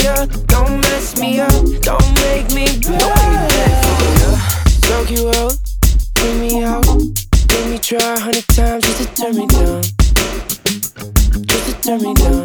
up, don't mess me up, don't make me bad. Soak you out, bring me out, make me try 100 times just to turn me down, just to turn me down.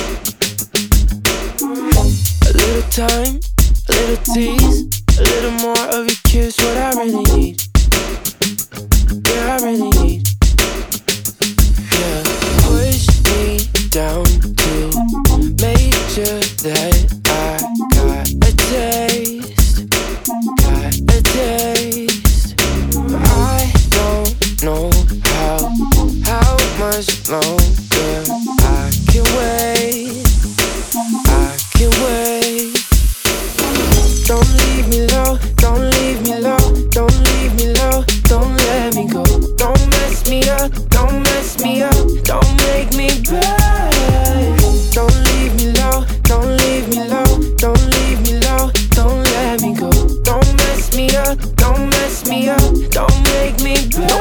A little time, a little tease, a little more of your kiss, what I really need. Yeah, I really need. Yeah, push me down to make sure that I got a taste, got a taste. I don't know how much longer I can wait, I can wait. Don't leave me low, don't leave me low, don't leave me low, don't let me go. Don't mess me up, don't mess me up, don't make me bad. Don't leave me low, don't leave me low, don't leave me low, don't let me go. Don't mess me up, don't mess me up, don't make me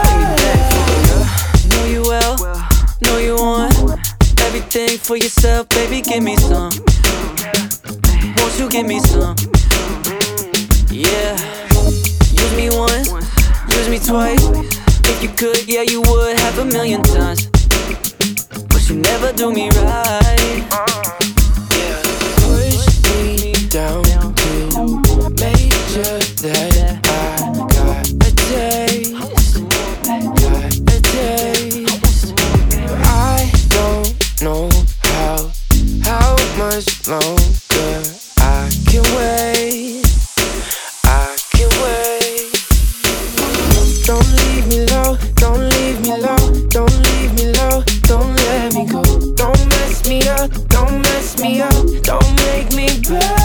bad. Know you well, know you want everything for yourself, baby, give me some. Won't you give me some? Yeah, use me once, use me twice. If you could, yeah, you would have 1,000,000 times. But you never do me right. Yeah, push me down to make sure that I got a taste, got a taste. I don't know how much longer I can wait, I can wait. Don't leave me low, don't leave me low, don't leave me low, don't let me go. Don't mess me up, don't mess me up, don't make me bad.